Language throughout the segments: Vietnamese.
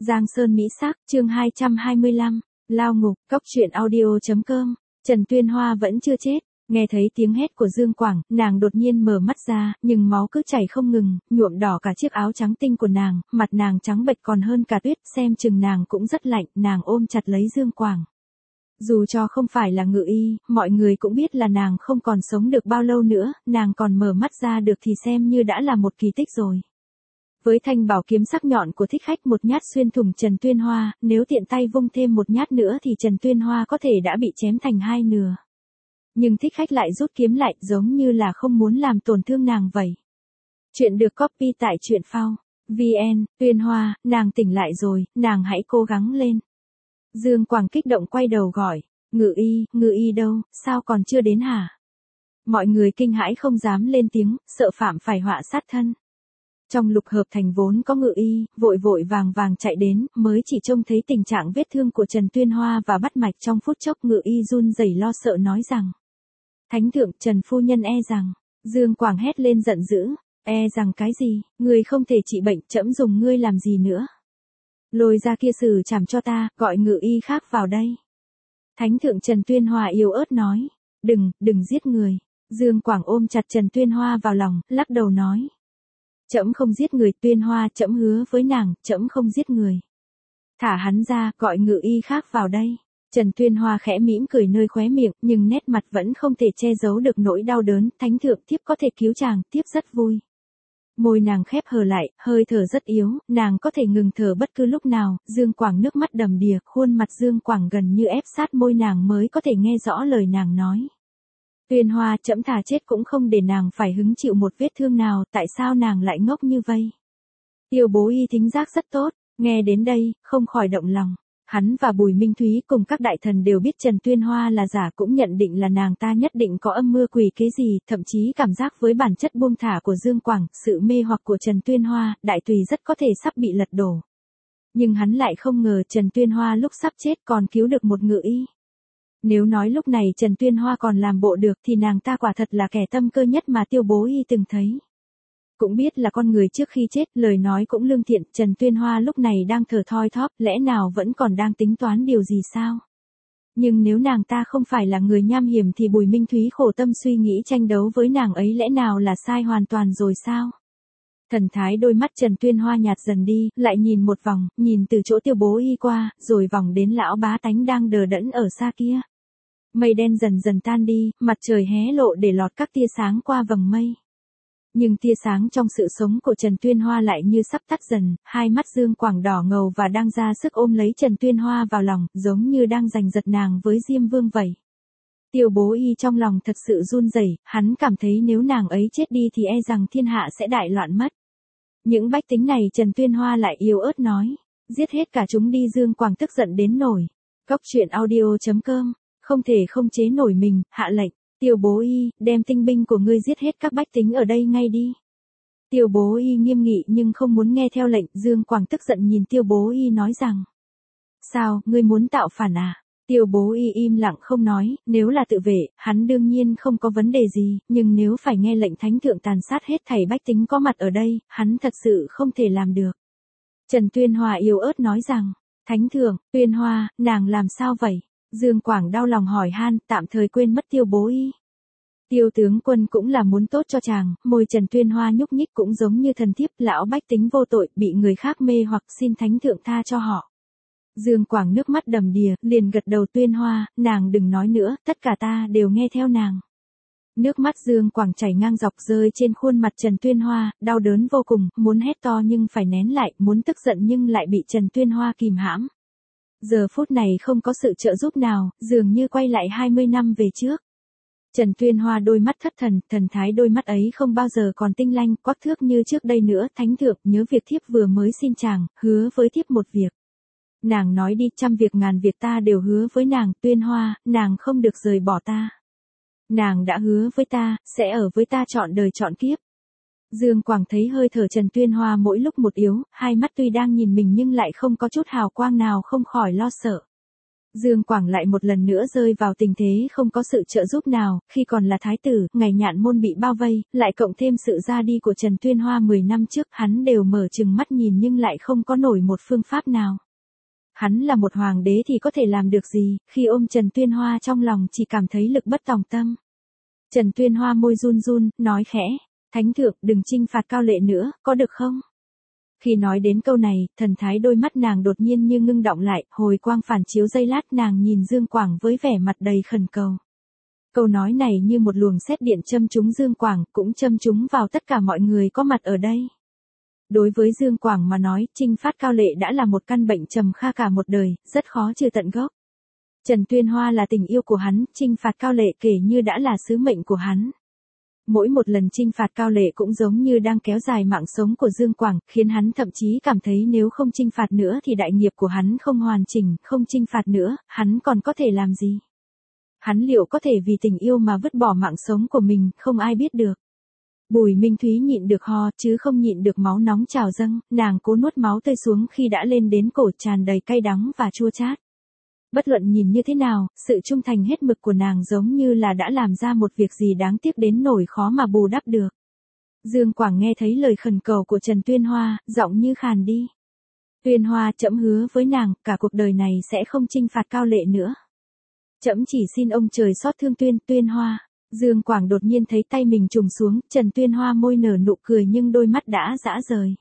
Giang Sơn Mỹ Sắc, chương 225, lao ngục, cóc truyện audio.com. Trần Tuyên Hoa vẫn chưa chết. Nghe thấy tiếng hét của Dương Quảng, nàng đột nhiên mở mắt ra, nhưng máu cứ chảy không ngừng, nhuộm đỏ cả chiếc áo trắng tinh của nàng, mặt nàng trắng bệch còn hơn cả tuyết, xem chừng nàng cũng rất lạnh, nàng ôm chặt lấy Dương Quảng. Dù cho không phải là ngự y, mọi người cũng biết là nàng không còn sống được bao lâu nữa, nàng còn mở mắt ra được thì xem như đã là một kỳ tích rồi. Với thanh bảo kiếm sắc nhọn của thích khách một nhát xuyên thủng Trần Tuyên Hoa, nếu tiện tay vung thêm một nhát nữa thì Trần Tuyên Hoa có thể đã bị chém thành hai nửa. Nhưng thích khách lại rút kiếm lại giống như là không muốn làm tổn thương nàng vậy. Chuyện được copy tại truyện phao. VN, Tuyên Hoa, nàng tỉnh lại rồi, nàng hãy cố gắng lên. Dương Quảng kích động quay đầu gọi, ngự y đâu, sao còn chưa đến hả? Mọi người kinh hãi không dám lên tiếng, sợ phạm phải họa sát thân. Trong Lục Hợp Thành vốn có ngự y, vội vội vàng chạy đến, mới chỉ trông thấy tình trạng vết thương của Trần Tuyên Hoa và bắt mạch trong phút chốc ngự y run rẩy lo sợ nói rằng. Thánh thượng Trần phu nhân e rằng, Dương Quảng hét lên giận dữ, e rằng cái gì, ngươi không thể trị bệnh, trẫm dùng ngươi làm gì nữa. Lôi ra kia xử trảm cho ta, gọi ngự y khác vào đây. Thánh thượng Trần Tuyên Hoa yếu ớt nói, đừng giết người. Dương Quảng ôm chặt Trần Tuyên Hoa vào lòng, lắc đầu nói. Trẫm không giết người, Tuyên Hoa, trẫm hứa với nàng, trẫm không giết người. Thả hắn ra, gọi ngự y khác vào đây. Trần Tuyên Hoa khẽ mỉm cười nơi khóe miệng, nhưng nét mặt vẫn không thể che giấu được nỗi đau đớn, thánh thượng thiếp có thể cứu chàng, thiếp rất vui. Môi nàng khép hờ lại, hơi thở rất yếu, nàng có thể ngừng thở bất cứ lúc nào, Dương Quảng nước mắt đầm đìa, khuôn mặt Dương Quảng gần như ép sát môi nàng mới có thể nghe rõ lời nàng nói. Tuyên Hoa, trẫm thà chết cũng không để nàng phải hứng chịu một vết thương nào, tại sao nàng lại ngốc như vậy? Tiêu Bố Y thính giác rất tốt, nghe đến đây, không khỏi động lòng. Hắn và Bùi Minh Thúy cùng các đại thần đều biết Trần Tuyên Hoa là giả, cũng nhận định là nàng ta nhất định có âm mưu quỷ kế gì, thậm chí cảm giác với bản chất buông thả của Dương Quảng, sự mê hoặc của Trần Tuyên Hoa, đại tùy rất có thể sắp bị lật đổ. Nhưng hắn lại không ngờ Trần Tuyên Hoa lúc sắp chết còn cứu được một ngự y. Nếu nói lúc này Trần Tuyên Hoa còn làm bộ được thì nàng ta quả thật là kẻ tâm cơ nhất mà Tiêu Bố Y từng thấy. Cũng biết là con người trước khi chết, lời nói cũng lương thiện, Trần Tuyên Hoa lúc này đang thở thoi thóp, lẽ nào vẫn còn đang tính toán điều gì sao? Nhưng nếu nàng ta không phải là người nham hiểm thì Bùi Minh Thúy khổ tâm suy nghĩ tranh đấu với nàng ấy lẽ nào là sai hoàn toàn rồi sao? Thần thái đôi mắt Trần Tuyên Hoa nhạt dần đi, lại nhìn một vòng, nhìn từ chỗ Tiêu Bố Y qua, rồi vòng đến lão bá tánh đang đờ đẫn ở xa kia. Mây đen dần dần tan đi, mặt trời hé lộ để lọt các tia sáng qua vầng mây. Nhưng tia sáng trong sự sống của Trần Tuyên Hoa lại như sắp tắt dần, hai mắt Dương Quảng đỏ ngầu và đang ra sức ôm lấy Trần Tuyên Hoa vào lòng, giống như đang giành giật nàng với Diêm Vương vậy. Tiêu Bố Y trong lòng thật sự run rẩy, hắn cảm thấy nếu nàng ấy chết đi thì e rằng thiên hạ sẽ đại loạn mất. Những bách tính này Trần Tuyên Hoa lại yếu ớt nói, giết hết cả chúng đi. Dương Quảng tức giận đến nổi. Cóc truyện audio.com, không thể không chế nổi mình, hạ lệnh. Tiêu Bố Y, đem tinh binh của ngươi giết hết các bách tính ở đây ngay đi. Tiêu Bố Y nghiêm nghị nhưng không muốn nghe theo lệnh, Dương Quảng tức giận nhìn Tiêu Bố Y nói rằng. Sao, ngươi muốn tạo phản à? Tiêu Bố Y im lặng không nói, nếu là tự vệ, hắn đương nhiên không có vấn đề gì, nhưng nếu phải nghe lệnh thánh thượng tàn sát hết thảy bách tính có mặt ở đây, hắn thật sự không thể làm được. Trần Tuyên Hoa yếu ớt nói rằng, thánh thượng, Tuyên Hoa, nàng làm sao vậy? Dương Quảng đau lòng hỏi han, tạm thời quên mất Tiêu Bố Y. Tiêu tướng quân cũng là muốn tốt cho chàng, môi Trần Tuyên Hoa nhúc nhích cũng giống như thần thiếp, lão bách tính vô tội, bị người khác mê hoặc, xin thánh thượng tha cho họ. Dương Quảng nước mắt đầm đìa, liền gật đầu. Tuyên Hoa, nàng đừng nói nữa, tất cả ta đều nghe theo nàng. Nước mắt Dương Quảng chảy ngang dọc rơi trên khuôn mặt Trần Tuyên Hoa, đau đớn vô cùng, muốn hét to nhưng phải nén lại, muốn tức giận nhưng lại bị Trần Tuyên Hoa kìm hãm. Giờ phút này không có sự trợ giúp nào, dường như quay lại 20 năm về trước. Trần Tuyên Hoa đôi mắt thất thần, thần thái đôi mắt ấy không bao giờ còn tinh lanh, quắc thước như trước đây nữa. Thánh thượng, nhớ việc thiếp vừa mới xin chàng, hứa với thiếp một việc. Nàng nói đi, trăm việc ngàn việc ta đều hứa với nàng. Tuyên Hoa, nàng không được rời bỏ ta. Nàng đã hứa với ta, sẽ ở với ta trọn đời trọn kiếp. Dương Quảng thấy hơi thở Trần Tuyên Hoa mỗi lúc một yếu, hai mắt tuy đang nhìn mình nhưng lại không có chút hào quang nào, không khỏi lo sợ. Dương Quảng lại một lần nữa rơi vào tình thế không có sự trợ giúp nào, khi còn là thái tử, ngày Nhạn Môn bị bao vây, lại cộng thêm sự ra đi của Trần Tuyên Hoa 10 năm trước, hắn đều mở trừng mắt nhìn nhưng lại không có nổi một phương pháp nào. Hắn là một hoàng đế thì có thể làm được gì, khi ôm Trần Tuyên Hoa trong lòng chỉ cảm thấy lực bất tòng tâm. Trần Tuyên Hoa môi run run, nói khẽ, Thánh thượng đừng trinh phạt Cao Lệ nữa, có được không? Khi nói đến câu này, thần thái đôi mắt nàng đột nhiên như ngưng động lại, hồi quang phản chiếu giây lát nàng nhìn Dương Quảng với vẻ mặt đầy khẩn cầu. Câu nói này như một luồng sét điện châm trúng Dương Quảng, cũng châm trúng vào tất cả mọi người có mặt ở đây. Đối với Dương Quảng mà nói, trinh phạt Cao Lệ đã là một căn bệnh trầm kha cả một đời, rất khó trừ tận gốc. Trần Tuyên Hoa là tình yêu của hắn, trinh phạt Cao Lệ kể như đã là sứ mệnh của hắn. Mỗi một lần trinh phạt Cao Lệ cũng giống như đang kéo dài mạng sống của Dương Quảng, khiến hắn thậm chí cảm thấy nếu không trinh phạt nữa thì đại nghiệp của hắn không hoàn chỉnh, không trinh phạt nữa, hắn còn có thể làm gì? Hắn liệu có thể vì tình yêu mà vứt bỏ mạng sống của mình, không ai biết được. Bùi Minh Thúy nhịn được ho, chứ không nhịn được máu nóng trào dâng, nàng cố nuốt máu tươi xuống khi đã lên đến cổ tràn đầy cay đắng và chua chát. Bất luận nhìn như thế nào, sự trung thành hết mực của nàng giống như là đã làm ra một việc gì đáng tiếc đến nỗi khó mà bù đắp được. Dương Quảng nghe thấy lời khẩn cầu của Trần Tuyên Hoa, giọng như khàn đi. Tuyên Hoa, trẫm hứa với nàng, cả cuộc đời này sẽ không trinh phạt Cao Lệ nữa. Trẫm chỉ xin ông trời xót thương Tuyên Hoa. Dương Quảng đột nhiên thấy tay mình trùng xuống, Trần Tuyên Hoa môi nở nụ cười nhưng đôi mắt đã dã rời.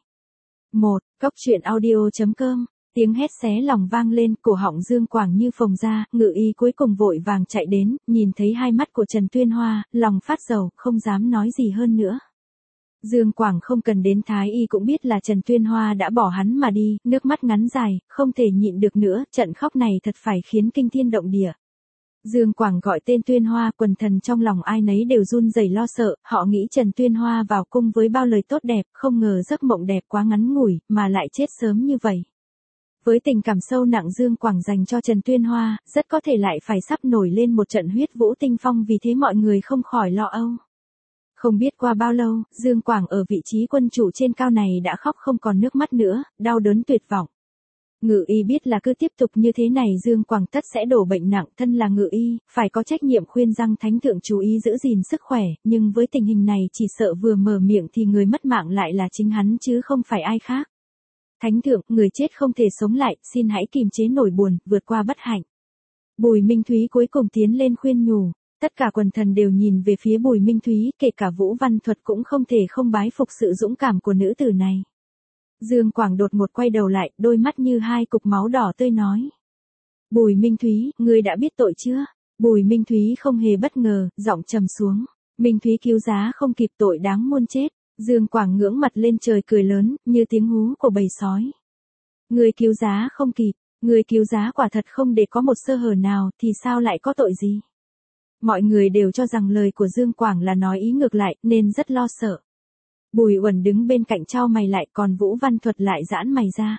Cóc truyện audio.com. Tiếng hét xé lòng vang lên, cổ họng Dương Quảng như phồng ra, Ngự Y cuối cùng vội vàng chạy đến, nhìn thấy hai mắt của Trần Tuyên Hoa, lòng phát dầu, không dám nói gì hơn nữa. Dương Quảng không cần đến Thái Y cũng biết là Trần Tuyên Hoa đã bỏ hắn mà đi, nước mắt ngắn dài, không thể nhịn được nữa, trận khóc này thật phải khiến kinh thiên động địa. Dương Quảng gọi tên Tuyên Hoa, quần thần trong lòng ai nấy đều run rẩy lo sợ, họ nghĩ Trần Tuyên Hoa vào cung với bao lời tốt đẹp, không ngờ giấc mộng đẹp quá ngắn ngủi, mà lại chết sớm như vậy. Với tình cảm sâu nặng Dương Quảng dành cho Trần Tuyên Hoa, rất có thể lại phải sắp nổi lên một trận huyết vũ tinh phong, vì thế mọi người không khỏi lo âu. Không biết qua bao lâu, Dương Quảng ở vị trí quân chủ trên cao này đã khóc không còn nước mắt nữa, đau đớn tuyệt vọng. Ngự Y biết là cứ tiếp tục như thế này Dương Quảng tất sẽ đổ bệnh nặng, thân là Ngự Y, phải có trách nhiệm khuyên rằng Thánh thượng chú ý giữ gìn sức khỏe, nhưng với tình hình này chỉ sợ vừa mở miệng thì người mất mạng lại là chính hắn chứ không phải ai khác. Thánh thượng, người chết không thể sống lại, xin hãy kìm chế nỗi buồn, vượt qua bất hạnh. Bùi Minh Thúy cuối cùng tiến lên khuyên nhủ, tất cả quần thần đều nhìn về phía Bùi Minh Thúy, kể cả Vũ Văn Thuật cũng không thể không bái phục sự dũng cảm của nữ tử này. Dương Quảng đột ngột quay đầu lại, đôi mắt như hai cục máu đỏ tươi nói. Bùi Minh Thúy, ngươi đã biết tội chưa? Bùi Minh Thúy không hề bất ngờ, giọng trầm xuống. Minh Thúy cứu giá không kịp, tội đáng muôn chết. Dương Quảng ngưỡng mặt lên trời cười lớn, như tiếng hú của bầy sói. Ngươi cứu giá không kịp, ngươi cứu giá quả thật không để có một sơ hở nào, thì sao lại có tội gì? Mọi người đều cho rằng lời của Dương Quảng là nói ý ngược lại, nên rất lo sợ. Bùi Uẩn đứng bên cạnh chau mày lại, còn Vũ Văn Thuật lại giãn mày ra.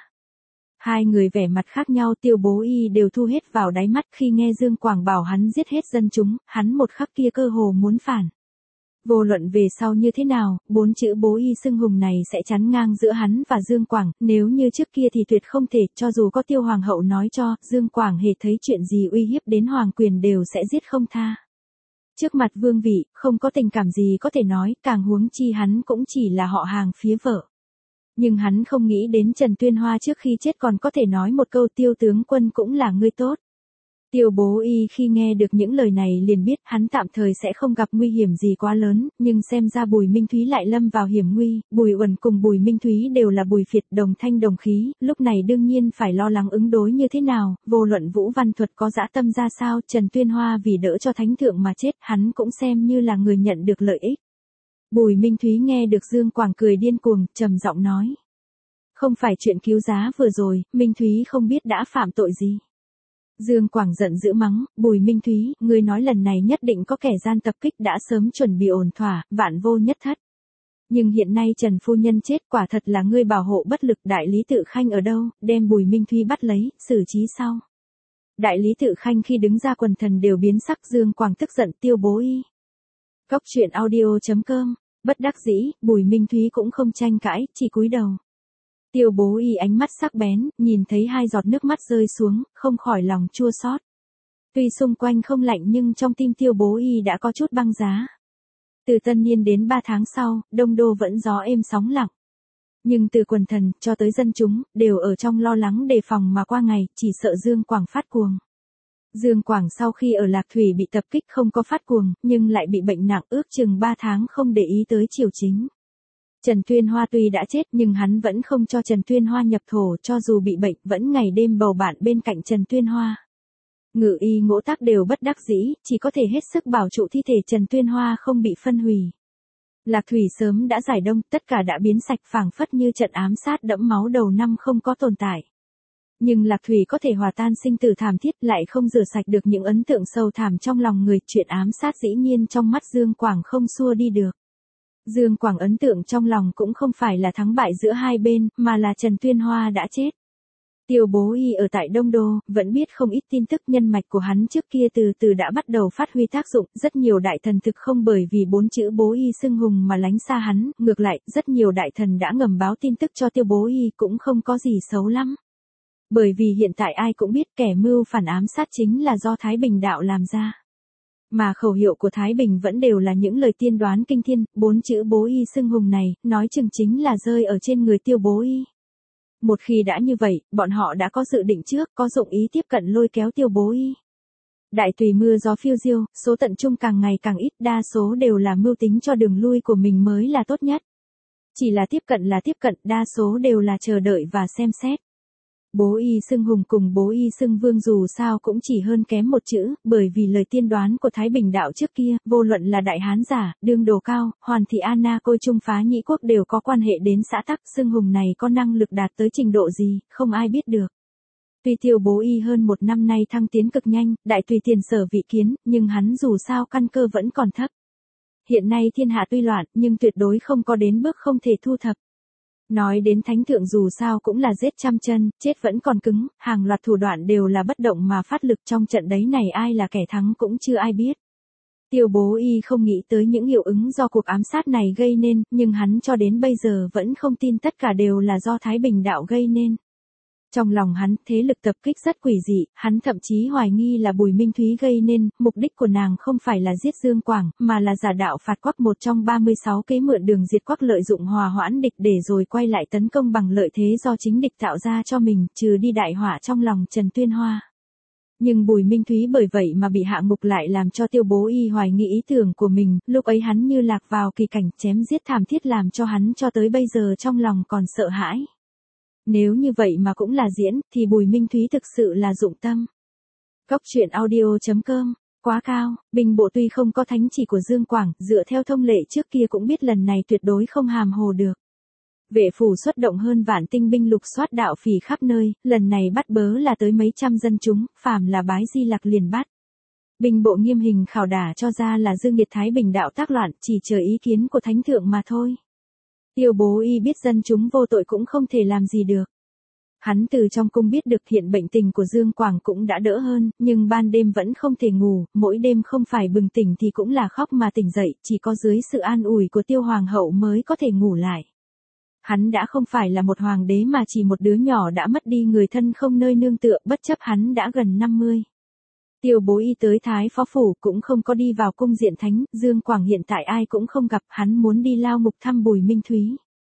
Hai người vẻ mặt khác nhau, Tiêu Bố Y đều thu hết vào đáy mắt khi nghe Dương Quảng bảo hắn giết hết dân chúng, hắn một khắc kia cơ hồ muốn phản. Vô luận về sau như thế nào, 4 chữ Bố Y xưng hùng này sẽ chắn ngang giữa hắn và Dương Quảng, nếu như trước kia thì tuyệt không thể, cho dù có Tiêu Hoàng hậu nói cho, Dương Quảng hề thấy chuyện gì uy hiếp đến hoàng quyền đều sẽ giết không tha. Trước mặt vương vị, không có tình cảm gì có thể nói, càng huống chi hắn cũng chỉ là họ hàng phía vợ. Nhưng hắn không nghĩ đến Trần Tuyên Hoa trước khi chết còn có thể nói một câu Tiêu tướng quân cũng là người tốt. Tiêu Bố Y khi nghe được những lời này liền biết hắn tạm thời sẽ không gặp nguy hiểm gì quá lớn, nhưng xem ra Bùi Minh Thúy lại lâm vào hiểm nguy, Bùi Uẩn cùng Bùi Minh Thúy đều là Bùi Phiệt đồng thanh đồng khí, lúc này đương nhiên phải lo lắng ứng đối như thế nào, vô luận Vũ Văn Thuật có dã tâm ra sao, Trần Tuyên Hoa vì đỡ cho Thánh thượng mà chết, hắn cũng xem như là người nhận được lợi ích. Bùi Minh Thúy nghe được Dương Quảng cười điên cuồng, trầm giọng nói. Không phải chuyện cứu giá vừa rồi, Minh Thúy không biết đã phạm tội gì. Dương Quảng giận dữ mắng, Bùi Minh Thúy, ngươi nói lần này nhất định có kẻ gian tập kích đã sớm chuẩn bị ổn thỏa, vạn vô nhất thất. Nhưng hiện nay Trần Phu Nhân chết, quả thật là ngươi bảo hộ bất lực. Đại lý Tự Khanh ở đâu, đem Bùi Minh Thúy bắt lấy, xử trí sau. Đại lý Tự Khanh khi đứng ra quần thần đều biến sắc. Dương Quảng tức giận, Tiêu Bố Y. Cóc truyện audio.com, bất đắc dĩ, Bùi Minh Thúy cũng không tranh cãi, chỉ cúi đầu. Tiêu Bố Y ánh mắt sắc bén, nhìn thấy 2 giọt nước mắt rơi xuống, không khỏi lòng chua xót. Tuy xung quanh không lạnh nhưng trong tim Tiêu Bố Y đã có chút băng giá. Từ tân niên đến 3 tháng sau, Đông Đô vẫn gió êm sóng lặng. Nhưng từ quần thần, cho tới dân chúng, đều ở trong lo lắng đề phòng mà qua ngày, chỉ sợ Dương Quảng phát cuồng. Dương Quảng sau khi ở Lạc Thủy bị tập kích không có phát cuồng, nhưng lại bị bệnh nặng ước chừng 3 tháng không để ý tới triều chính. Trần Tuyên Hoa tuy đã chết nhưng hắn vẫn không cho Trần Tuyên Hoa nhập thổ, cho dù bị bệnh vẫn ngày đêm bầu bạn bên cạnh Trần Tuyên Hoa. Ngự y Ngỗ Tác đều bất đắc dĩ, chỉ có thể hết sức bảo trụ thi thể Trần Tuyên Hoa không bị phân hủy. Lạc Thủy sớm đã giải đông, tất cả đã biến sạch phảng phất như trận ám sát đẫm máu đầu năm không có tồn tại. Nhưng Lạc Thủy có thể hòa tan sinh tử thảm thiết, lại không rửa sạch được những ấn tượng sâu thẳm trong lòng người, chuyện ám sát dĩ nhiên trong mắt Dương Quảng không xua đi được. Dương Quảng ấn tượng trong lòng cũng không phải là thắng bại giữa hai bên, mà là Trần Tuyên Hoa đã chết. Tiêu Bố Y ở tại Đông Đô, vẫn biết không ít tin tức, nhân mạch của hắn trước kia từ từ đã bắt đầu phát huy tác dụng, rất nhiều đại thần thực không bởi vì 4 chữ Bố Y xưng hùng mà lánh xa hắn, ngược lại, rất nhiều đại thần đã ngầm báo tin tức cho Tiêu Bố Y cũng không có gì xấu lắm. Bởi vì hiện tại ai cũng biết kẻ mưu phản ám sát chính là do Thái Bình đạo làm ra. Mà khẩu hiệu của Thái Bình vẫn đều là những lời tiên đoán kinh thiên, 4 chữ Bố Y xưng hùng này, nói chừng chính là rơi ở trên người Tiêu Bố Y. Một khi đã như vậy, bọn họ đã có dự định trước, có dụng ý tiếp cận lôi kéo Tiêu Bố Y. Đại tùy mưa gió phiêu diêu, số tận trung càng ngày càng ít, đa số đều là mưu tính cho đường lui của mình mới là tốt nhất. Chỉ là tiếp cận, đa số đều là chờ đợi và xem xét. Bố Y xưng hùng cùng Bố Y xưng vương dù sao cũng chỉ hơn kém một chữ, bởi vì lời tiên đoán của Thái Bình đạo trước kia, vô luận là Đại Hán giả, Đương Đồ Cao, Hoàn Thị Anna Côi Trung Phá Nhĩ Quốc đều có quan hệ đến xã tắc, xưng hùng này có năng lực đạt tới trình độ gì, không ai biết được. Tuy Tiêu Bố Y hơn 1 năm nay thăng tiến cực nhanh, đại tùy tiền sở vị kiến, nhưng hắn dù sao căn cơ vẫn còn thấp. Hiện nay thiên hạ tuy loạn, nhưng tuyệt đối không có đến bước không thể thu thập. Nói đến thánh thượng dù sao cũng là giết trăm chân, chết vẫn còn cứng, hàng loạt thủ đoạn đều là bất động mà phát lực, trong trận đấy này ai là kẻ thắng cũng chưa ai biết. Tiêu Bố Y không nghĩ tới những hiệu ứng do cuộc ám sát này gây nên, nhưng hắn cho đến bây giờ vẫn không tin tất cả đều là do Thái Bình đạo gây nên. Trong lòng hắn, thế lực tập kích rất quỷ dị, hắn thậm chí hoài nghi là Bùi Minh Thúy gây nên, mục đích của nàng không phải là giết Dương Quảng, mà là giả đạo phạt Quắc, một trong 36 kế mượn đường diệt Quắc, lợi dụng hòa hoãn địch để rồi quay lại tấn công bằng lợi thế do chính địch tạo ra cho mình, trừ đi đại họa trong lòng Trần Tuyên Hoa. Nhưng Bùi Minh Thúy bởi vậy mà bị hạ ngục lại làm cho Tiêu Bố Y hoài nghi ý tưởng của mình, lúc ấy hắn như lạc vào kỳ cảnh chém giết thảm thiết làm cho hắn cho tới bây giờ trong lòng còn sợ hãi. Nếu như vậy mà cũng là diễn, thì Bùi Minh Thúy thực sự là dụng tâm. Cốc truyện audio.com, quá cao, binh bộ tuy không có thánh chỉ của Dương Quảng, dựa theo thông lệ trước kia cũng biết lần này tuyệt đối không hàm hồ được. Vệ phủ xuất động hơn vạn tinh binh lục soát đạo phỉ khắp nơi, lần này bắt bớ là tới mấy trăm dân chúng, phàm là bái Di Lặc liền bắt. Binh bộ nghiêm hình khảo đả cho ra là Dương Nghiệt Thái Bình đạo tác loạn, chỉ chờ ý kiến của thánh thượng mà thôi. Tiêu Bố Y biết dân chúng vô tội cũng không thể làm gì được. Hắn từ trong cung biết được hiện bệnh tình của Dương Quảng cũng đã đỡ hơn, nhưng ban đêm vẫn không thể ngủ, mỗi đêm không phải bừng tỉnh thì cũng là khóc mà tỉnh dậy, chỉ có dưới sự an ủi của Tiêu Hoàng hậu mới có thể ngủ lại. Hắn đã không phải là một hoàng đế mà chỉ một đứa nhỏ đã mất đi người thân không nơi nương tựa, bất chấp hắn đã gần 50. Tiêu Bố Y tới Thái Phó Phủ cũng không có đi vào cung diện thánh, Dương Quảng hiện tại ai cũng không gặp, hắn muốn đi lao ngục thăm Bùi Minh Thúy.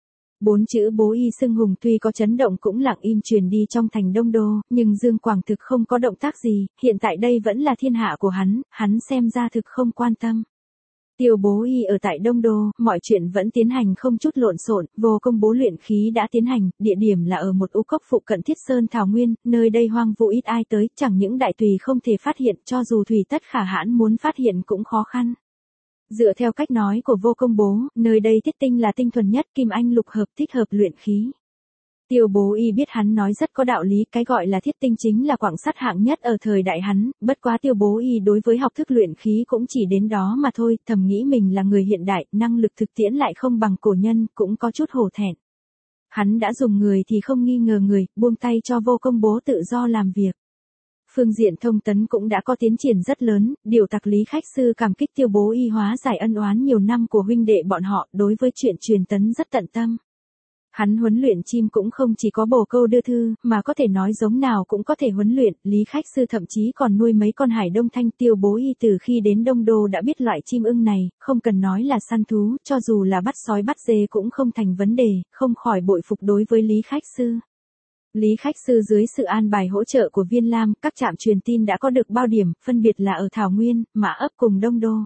4 chữ Bố Y xưng hùng tuy có chấn động cũng lặng im truyền đi trong thành Đông Đô, nhưng Dương Quảng thực không có động tác gì, hiện tại đây vẫn là thiên hạ của hắn xem ra thực không quan tâm. Tiêu Bố Y ở tại Đông Đô, mọi chuyện vẫn tiến hành không chút lộn xộn, Vô Công bố luyện khí đã tiến hành, địa điểm là ở một u cốc phụ cận Thiết Sơn Thảo Nguyên, nơi đây hoang vu ít ai tới, chẳng những đại tùy không thể phát hiện, cho dù Thủy Tất Khả Hãn muốn phát hiện cũng khó khăn. Dựa theo cách nói của Vô Công bố, nơi đây thiết tinh là tinh thuần nhất, kim anh lục hợp thích hợp luyện khí. Tiêu Bố Y biết hắn nói rất có đạo lý, cái gọi là thiết tinh chính là quặng sắt hạng nhất ở thời đại hắn, bất quá Tiêu Bố Y đối với học thức luyện khí cũng chỉ đến đó mà thôi, thầm nghĩ mình là người hiện đại, năng lực thực tiễn lại không bằng cổ nhân, cũng có chút hổ thẹn. Hắn đã dùng người thì không nghi ngờ người, buông tay cho Vô Công bố tự do làm việc. Phương diện thông tấn cũng đã có tiến triển rất lớn, điều tặc Lý Khách Sư cảm kích Tiêu Bố Y hóa giải ân oán nhiều năm của huynh đệ bọn họ, đối với chuyện truyền tấn rất tận tâm. Hắn huấn luyện chim cũng không chỉ có bồ câu đưa thư, mà có thể nói giống nào cũng có thể huấn luyện, Lý Khách Sư thậm chí còn nuôi mấy con hải đông thanh. Tiêu Bố Y từ khi đến Đông Đô đã biết loại chim ưng này, không cần nói là săn thú, cho dù là bắt sói bắt dê cũng không thành vấn đề, không khỏi bội phục đối với Lý Khách Sư. Lý Khách Sư dưới sự an bài hỗ trợ của Viên Lam, các trạm truyền tin đã có được bao điểm, phân biệt là ở Thảo Nguyên, Mã Ấp cùng Đông Đô.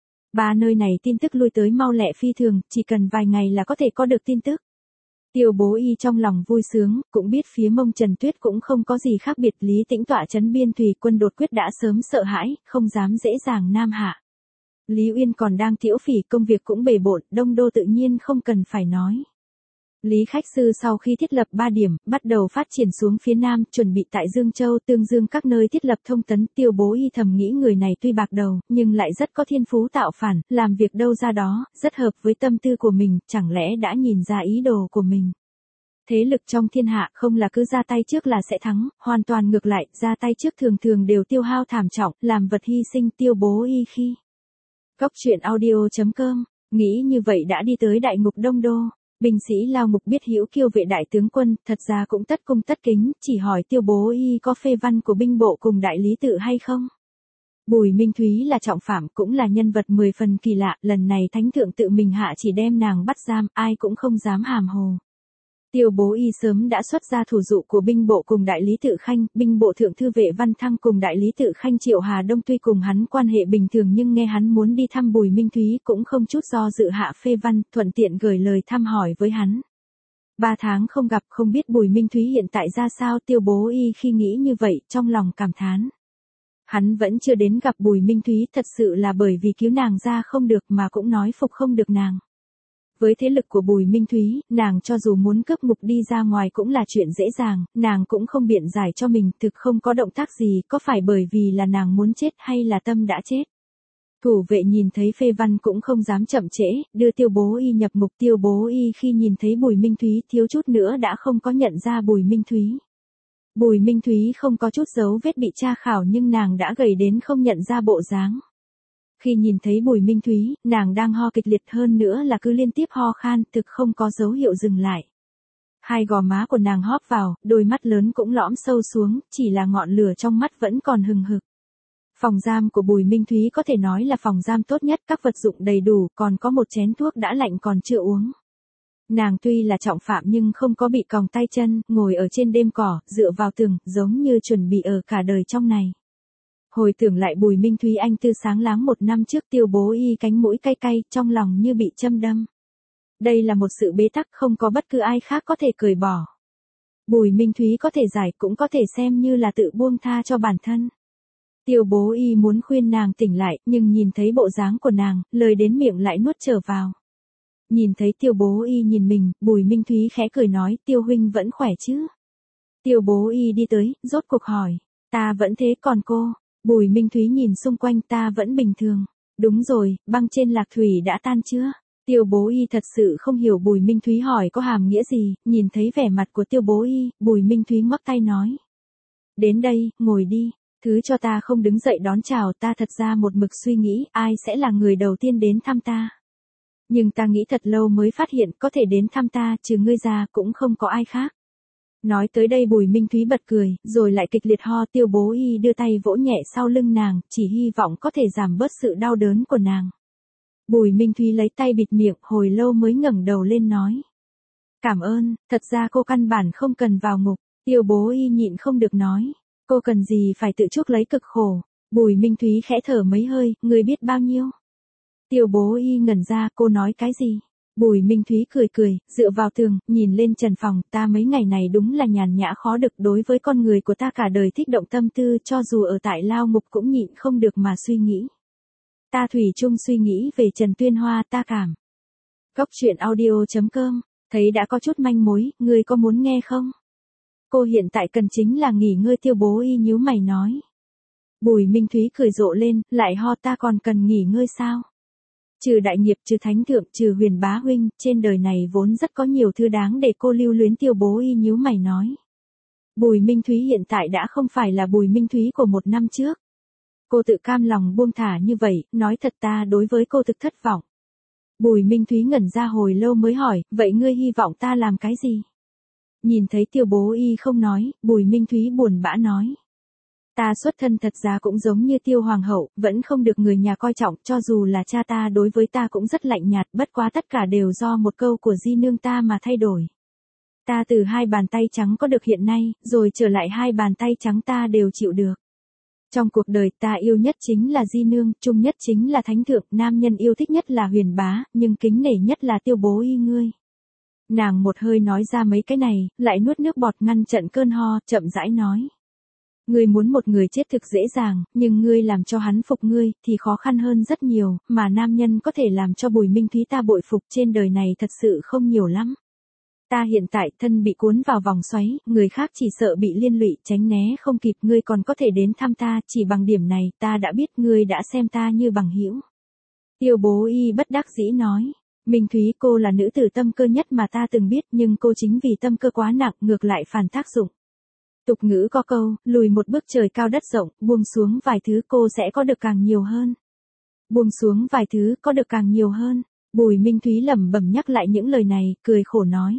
Ba nơi này tin tức lui tới mau lẹ phi thường, chỉ cần vài ngày là có thể có được tin tức. Tiêu Bố Y trong lòng vui sướng, cũng biết phía Mông Trần Tuyết cũng không có gì khác biệt. Lý Tĩnh tọa trấn biên thủy quân đột quyết đã sớm sợ hãi, không dám dễ dàng nam hạ. Lý Uyên còn đang tiễu phỉ, công việc cũng bề bộn, Đông Đô tự nhiên không cần phải nói. Lý Khách Sư sau khi thiết lập 3 điểm, bắt đầu phát triển xuống phía Nam, chuẩn bị tại Dương Châu, Tương Dương các nơi thiết lập thông tấn. Tiêu Bố Y thầm nghĩ người này tuy bạc đầu, nhưng lại rất có thiên phú tạo phản, làm việc đâu ra đó, rất hợp với tâm tư của mình, chẳng lẽ đã nhìn ra ý đồ của mình. Thế lực trong thiên hạ không là cứ ra tay trước là sẽ thắng, hoàn toàn ngược lại, ra tay trước thường thường đều tiêu hao thảm trọng, làm vật hy sinh. Tiêu Bố Y khi Cốc truyện audio.com, nghĩ như vậy đã đi tới đại ngục Đông Đô. Binh sĩ Lao Ngục biết Hữu Kiêu vệ đại tướng quân, thật ra cũng tất cung tất kính, chỉ hỏi Tiêu Bố Y có phê văn của binh bộ cùng đại lý tự hay không. Bùi Minh Thúy là trọng phạm, cũng là nhân vật 10 phần kỳ lạ, lần này thánh thượng tự mình hạ chỉ đem nàng bắt giam, ai cũng không dám hàm hồ. Tiêu Bố Y sớm đã xuất ra thủ dụ của binh bộ cùng đại lý tự Khanh, binh bộ thượng thư vệ Văn Thăng cùng đại lý tự Khanh Triệu Hà Đông tuy cùng hắn quan hệ bình thường nhưng nghe hắn muốn đi thăm Bùi Minh Thúy cũng không chút do dự hạ phê văn, thuận tiện gửi lời thăm hỏi với hắn. 3 tháng không gặp, không biết Bùi Minh Thúy hiện tại ra sao. Tiêu Bố Y khi nghĩ như vậy, trong lòng cảm thán. Hắn vẫn chưa đến gặp Bùi Minh Thúy, thật sự là bởi vì cứu nàng ra không được mà cũng nói phục không được nàng. Với thế lực của Bùi Minh Thúy, nàng cho dù muốn cướp ngục đi ra ngoài cũng là chuyện dễ dàng, nàng cũng không biện giải cho mình, thực không có động tác gì, có phải bởi vì là nàng muốn chết hay là tâm đã chết. Thủ vệ nhìn thấy phê văn cũng không dám chậm trễ, đưa Tiêu Bố Y nhập ngục. Tiêu Bố Y khi nhìn thấy Bùi Minh Thúy thiếu chút nữa đã không có nhận ra Bùi Minh Thúy. Bùi Minh Thúy không có chút dấu vết bị tra khảo nhưng nàng đã gầy đến không nhận ra bộ dáng. Khi nhìn thấy Bùi Minh Thúy, nàng đang ho kịch liệt, hơn nữa là cứ liên tiếp ho khan, thực không có dấu hiệu dừng lại. Hai gò má của nàng hóp vào, đôi mắt lớn cũng lõm sâu xuống, chỉ là ngọn lửa trong mắt vẫn còn hừng hực. Phòng giam của Bùi Minh Thúy có thể nói là phòng giam tốt nhất, các vật dụng đầy đủ, còn có một chén thuốc đã lạnh còn chưa uống. Nàng tuy là trọng phạm nhưng không có bị còng tay chân, ngồi ở trên đêm cỏ, dựa vào tường, giống như chuẩn bị ở cả đời trong này. Hồi tưởng lại Bùi Minh Thúy anh tư sáng láng 1 năm trước, Tiêu Bố Y cánh mũi cay cay, trong lòng như bị châm đâm. Đây là một sự bế tắc không có bất cứ ai khác có thể cởi bỏ. Bùi Minh Thúy có thể giải, cũng có thể xem như là tự buông tha cho bản thân. Tiêu Bố Y muốn khuyên nàng tỉnh lại, nhưng nhìn thấy bộ dáng của nàng, lời đến miệng lại nuốt trở vào. Nhìn thấy Tiêu Bố Y nhìn mình, Bùi Minh Thúy khẽ cười nói, Tiêu huynh vẫn khỏe chứ? Tiêu Bố Y đi tới, rốt cuộc hỏi, ta vẫn thế, còn cô? Bùi Minh Thúy nhìn xung quanh, ta vẫn bình thường. Đúng rồi, băng trên lạc thủy đã tan chưa? Tiêu Bố Y thật sự không hiểu Bùi Minh Thúy hỏi có hàm nghĩa gì, nhìn thấy vẻ mặt của Tiêu Bố Y, Bùi Minh Thúy ngoắc tay nói. Đến đây, ngồi đi, thứ cho ta không đứng dậy đón chào, ta thật ra một mực suy nghĩ ai sẽ là người đầu tiên đến thăm ta. Nhưng ta nghĩ thật lâu mới phát hiện có thể đến thăm ta, trừ ngươi ra cũng không có ai khác. Nói tới đây Bùi Minh Thúy bật cười, rồi lại kịch liệt ho. Tiêu Bố Y đưa tay vỗ nhẹ sau lưng nàng, chỉ hy vọng có thể giảm bớt sự đau đớn của nàng. Bùi Minh Thúy lấy tay bịt miệng, hồi lâu mới ngẩng đầu lên nói. Cảm ơn, thật ra cô căn bản không cần vào ngục. Tiêu Bố Y nhịn không được nói. Cô cần gì phải tự chuốc lấy cực khổ. Bùi Minh Thúy khẽ thở mấy hơi, người biết bao nhiêu. Tiêu Bố Y ngẩn ra, cô nói cái gì? Bùi Minh Thúy cười cười, dựa vào tường, nhìn lên trần phòng, ta mấy ngày này đúng là nhàn nhã khó được, đối với con người của ta cả đời thích động tâm tư, cho dù ở tại lao ngục cũng nhịn không được mà suy nghĩ. Ta thủy chung suy nghĩ về Trần Tuyên Hoa, ta cảm. Cốc truyện audio.com, thấy đã có chút manh mối, ngươi có muốn nghe không? Cô hiện tại cần chính là nghỉ ngơi. Tiêu Bố Y nhíu mày nói. Bùi Minh Thúy cười rộ lên, lại ho, ta còn cần nghỉ ngơi sao? Trừ đại nghiệp, trừ thánh thượng, trừ Huyền bá huynh, trên đời này vốn rất có nhiều thứ đáng để cô lưu luyến. Tiêu Bố Y nhíu mày nói. Bùi Minh Thúy hiện tại đã không phải là Bùi Minh Thúy của 1 năm trước. Cô tự cam lòng buông thả như vậy, nói thật ta đối với cô thực thất vọng. Bùi Minh Thúy ngẩn ra hồi lâu mới hỏi, vậy ngươi hy vọng ta làm cái gì? Nhìn thấy Tiêu Bố Y không nói, Bùi Minh Thúy buồn bã nói. Ta xuất thân thật ra cũng giống như Tiêu Hoàng hậu, vẫn không được người nhà coi trọng, cho dù là cha ta đối với ta cũng rất lạnh nhạt, bất quá tất cả đều do một câu của di nương ta mà thay đổi. Ta từ 2 bàn tay trắng có được hiện nay, rồi trở lại 2 bàn tay trắng ta đều chịu được. Trong cuộc đời ta yêu nhất chính là di nương, trung nhất chính là thánh thượng, nam nhân yêu thích nhất là Huyền bá, nhưng kính nể nhất là Tiêu Bố Y ngươi. Nàng một hơi nói ra mấy cái này, lại nuốt nước bọt ngăn trận cơn ho, chậm rãi nói. Ngươi muốn một người chết thực dễ dàng, nhưng ngươi làm cho hắn phục ngươi, thì khó khăn hơn rất nhiều, mà nam nhân có thể làm cho Bùi Minh Thúy ta bội phục trên đời này thật sự không nhiều lắm. Ta hiện tại thân bị cuốn vào vòng xoáy, người khác chỉ sợ bị liên lụy, tránh né không kịp, ngươi còn có thể đến thăm ta, chỉ bằng điểm này, ta đã biết ngươi đã xem ta như bằng hữu. Tiêu Bố Y bất đắc dĩ nói. Minh Thúy, cô là nữ tử tâm cơ nhất mà ta từng biết, nhưng cô chính vì tâm cơ quá nặng, ngược lại phản tác dụng. Tục ngữ có câu, lùi một bước trời cao đất rộng, buông xuống vài thứ cô sẽ có được càng nhiều hơn. Buông xuống vài thứ có được càng nhiều hơn. Bùi Minh Thúy lẩm bẩm nhắc lại những lời này, cười khổ nói.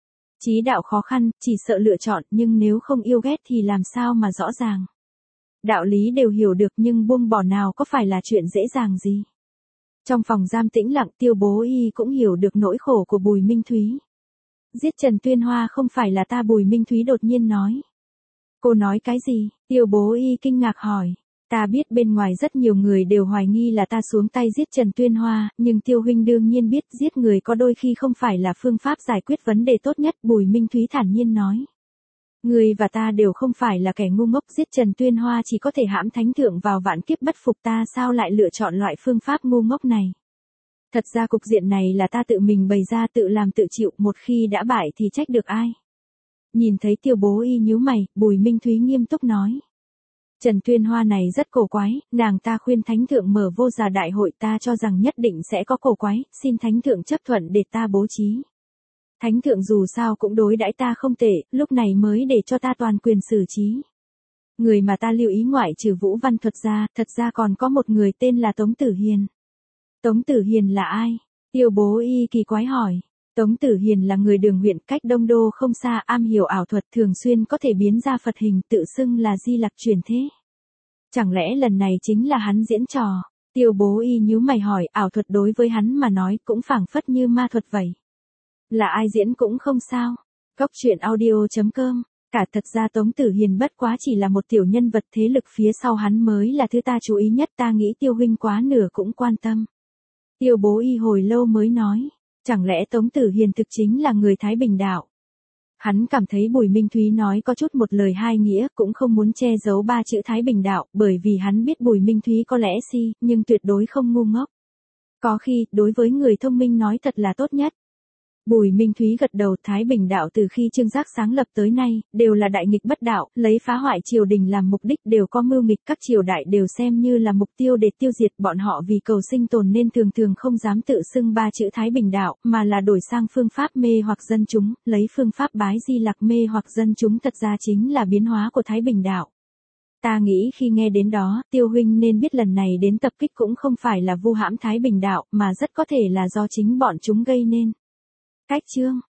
Chí đạo khó khăn, chỉ sợ lựa chọn, nhưng nếu không yêu ghét thì làm sao mà rõ ràng. Đạo lý đều hiểu được nhưng buông bỏ nào có phải là chuyện dễ dàng gì. Trong phòng giam tĩnh lặng, Tiêu Bố Y cũng hiểu được nỗi khổ của Bùi Minh Thúy. Giết Trần Tuyên Hoa không phải là ta, Bùi Minh Thúy đột nhiên nói. Cô nói cái gì? Tiêu Bố Y kinh ngạc hỏi. Ta biết bên ngoài rất nhiều người đều hoài nghi là ta xuống tay giết Trần Tuyên Hoa, nhưng Tiêu huynh đương nhiên biết giết người có đôi khi không phải là phương pháp giải quyết vấn đề tốt nhất, Bùi Minh Thúy thản nhiên nói. Ngươi và ta đều không phải là kẻ ngu ngốc, giết Trần Tuyên Hoa chỉ có thể hãm thánh thượng vào vạn kiếp bất phục, ta sao lại lựa chọn loại phương pháp ngu ngốc này. Thật ra cục diện này là ta tự mình bày ra, tự làm tự chịu, một khi đã bại thì trách được ai. Nhìn thấy Tiêu Bố Y nhíu mày, Bùi Minh Thúy nghiêm túc nói. Trần Tuyên Hoa này rất cổ quái, nàng ta khuyên thánh thượng mở vô gia đại hội, ta cho rằng nhất định sẽ có cổ quái, xin thánh thượng chấp thuận để ta bố trí. Thánh thượng dù sao cũng đối đãi ta không tệ, lúc này mới để cho ta toàn quyền xử trí. Người mà ta lưu ý ngoại trừ Vũ Văn Thuật ra, thật ra còn có một người tên là Tống Tử Hiền. Tống Tử Hiền là ai? Tiêu Bố Y kỳ quái hỏi. Tống Tử Hiền là người Đường huyện cách Đông Đô không xa, am hiểu ảo thuật, thường xuyên có thể biến ra Phật hình, tự xưng là Di Lặc truyền thế. Chẳng lẽ lần này chính là hắn diễn trò? Tiêu Bố Y nhíu mày hỏi, ảo thuật đối với hắn mà nói cũng phảng phất như ma thuật vậy. Là ai diễn cũng không sao. Cốc truyện audio.com. Cả thật ra Tống Tử Hiền bất quá chỉ là một tiểu nhân vật, thế lực phía sau hắn mới là thứ ta chú ý nhất, ta nghĩ Tiêu huynh quá nửa cũng quan tâm. Tiêu Bố Y hồi lâu mới nói. Chẳng lẽ Tống Tử Hiền thực chính là người Thái Bình đạo? Hắn cảm thấy Bùi Minh Thúy nói có chút một lời hai nghĩa, cũng không muốn che giấu 3 chữ Thái Bình đạo, bởi vì hắn biết Bùi Minh Thúy có lẽ si, nhưng tuyệt đối không ngu ngốc. Có khi, đối với người thông minh nói thật là tốt nhất. Bùi Minh Thúy gật đầu, Thái Bình đạo từ khi Trương Giác sáng lập tới nay, đều là đại nghịch bất đạo, lấy phá hoại triều đình làm mục đích, đều có mưu nghịch, các triều đại đều xem như là mục tiêu để tiêu diệt, bọn họ vì cầu sinh tồn nên thường thường không dám tự xưng 3 chữ Thái Bình đạo, mà là đổi sang phương pháp mê hoặc dân chúng, lấy phương pháp bái Di Lặc mê hoặc dân chúng, thật ra chính là biến hóa của Thái Bình đạo. Ta nghĩ khi nghe đến đó, Tiêu huynh nên biết lần này đến tập kích cũng không phải là vu hãm Thái Bình đạo, mà rất có thể là do chính bọn chúng gây nên. Cách chương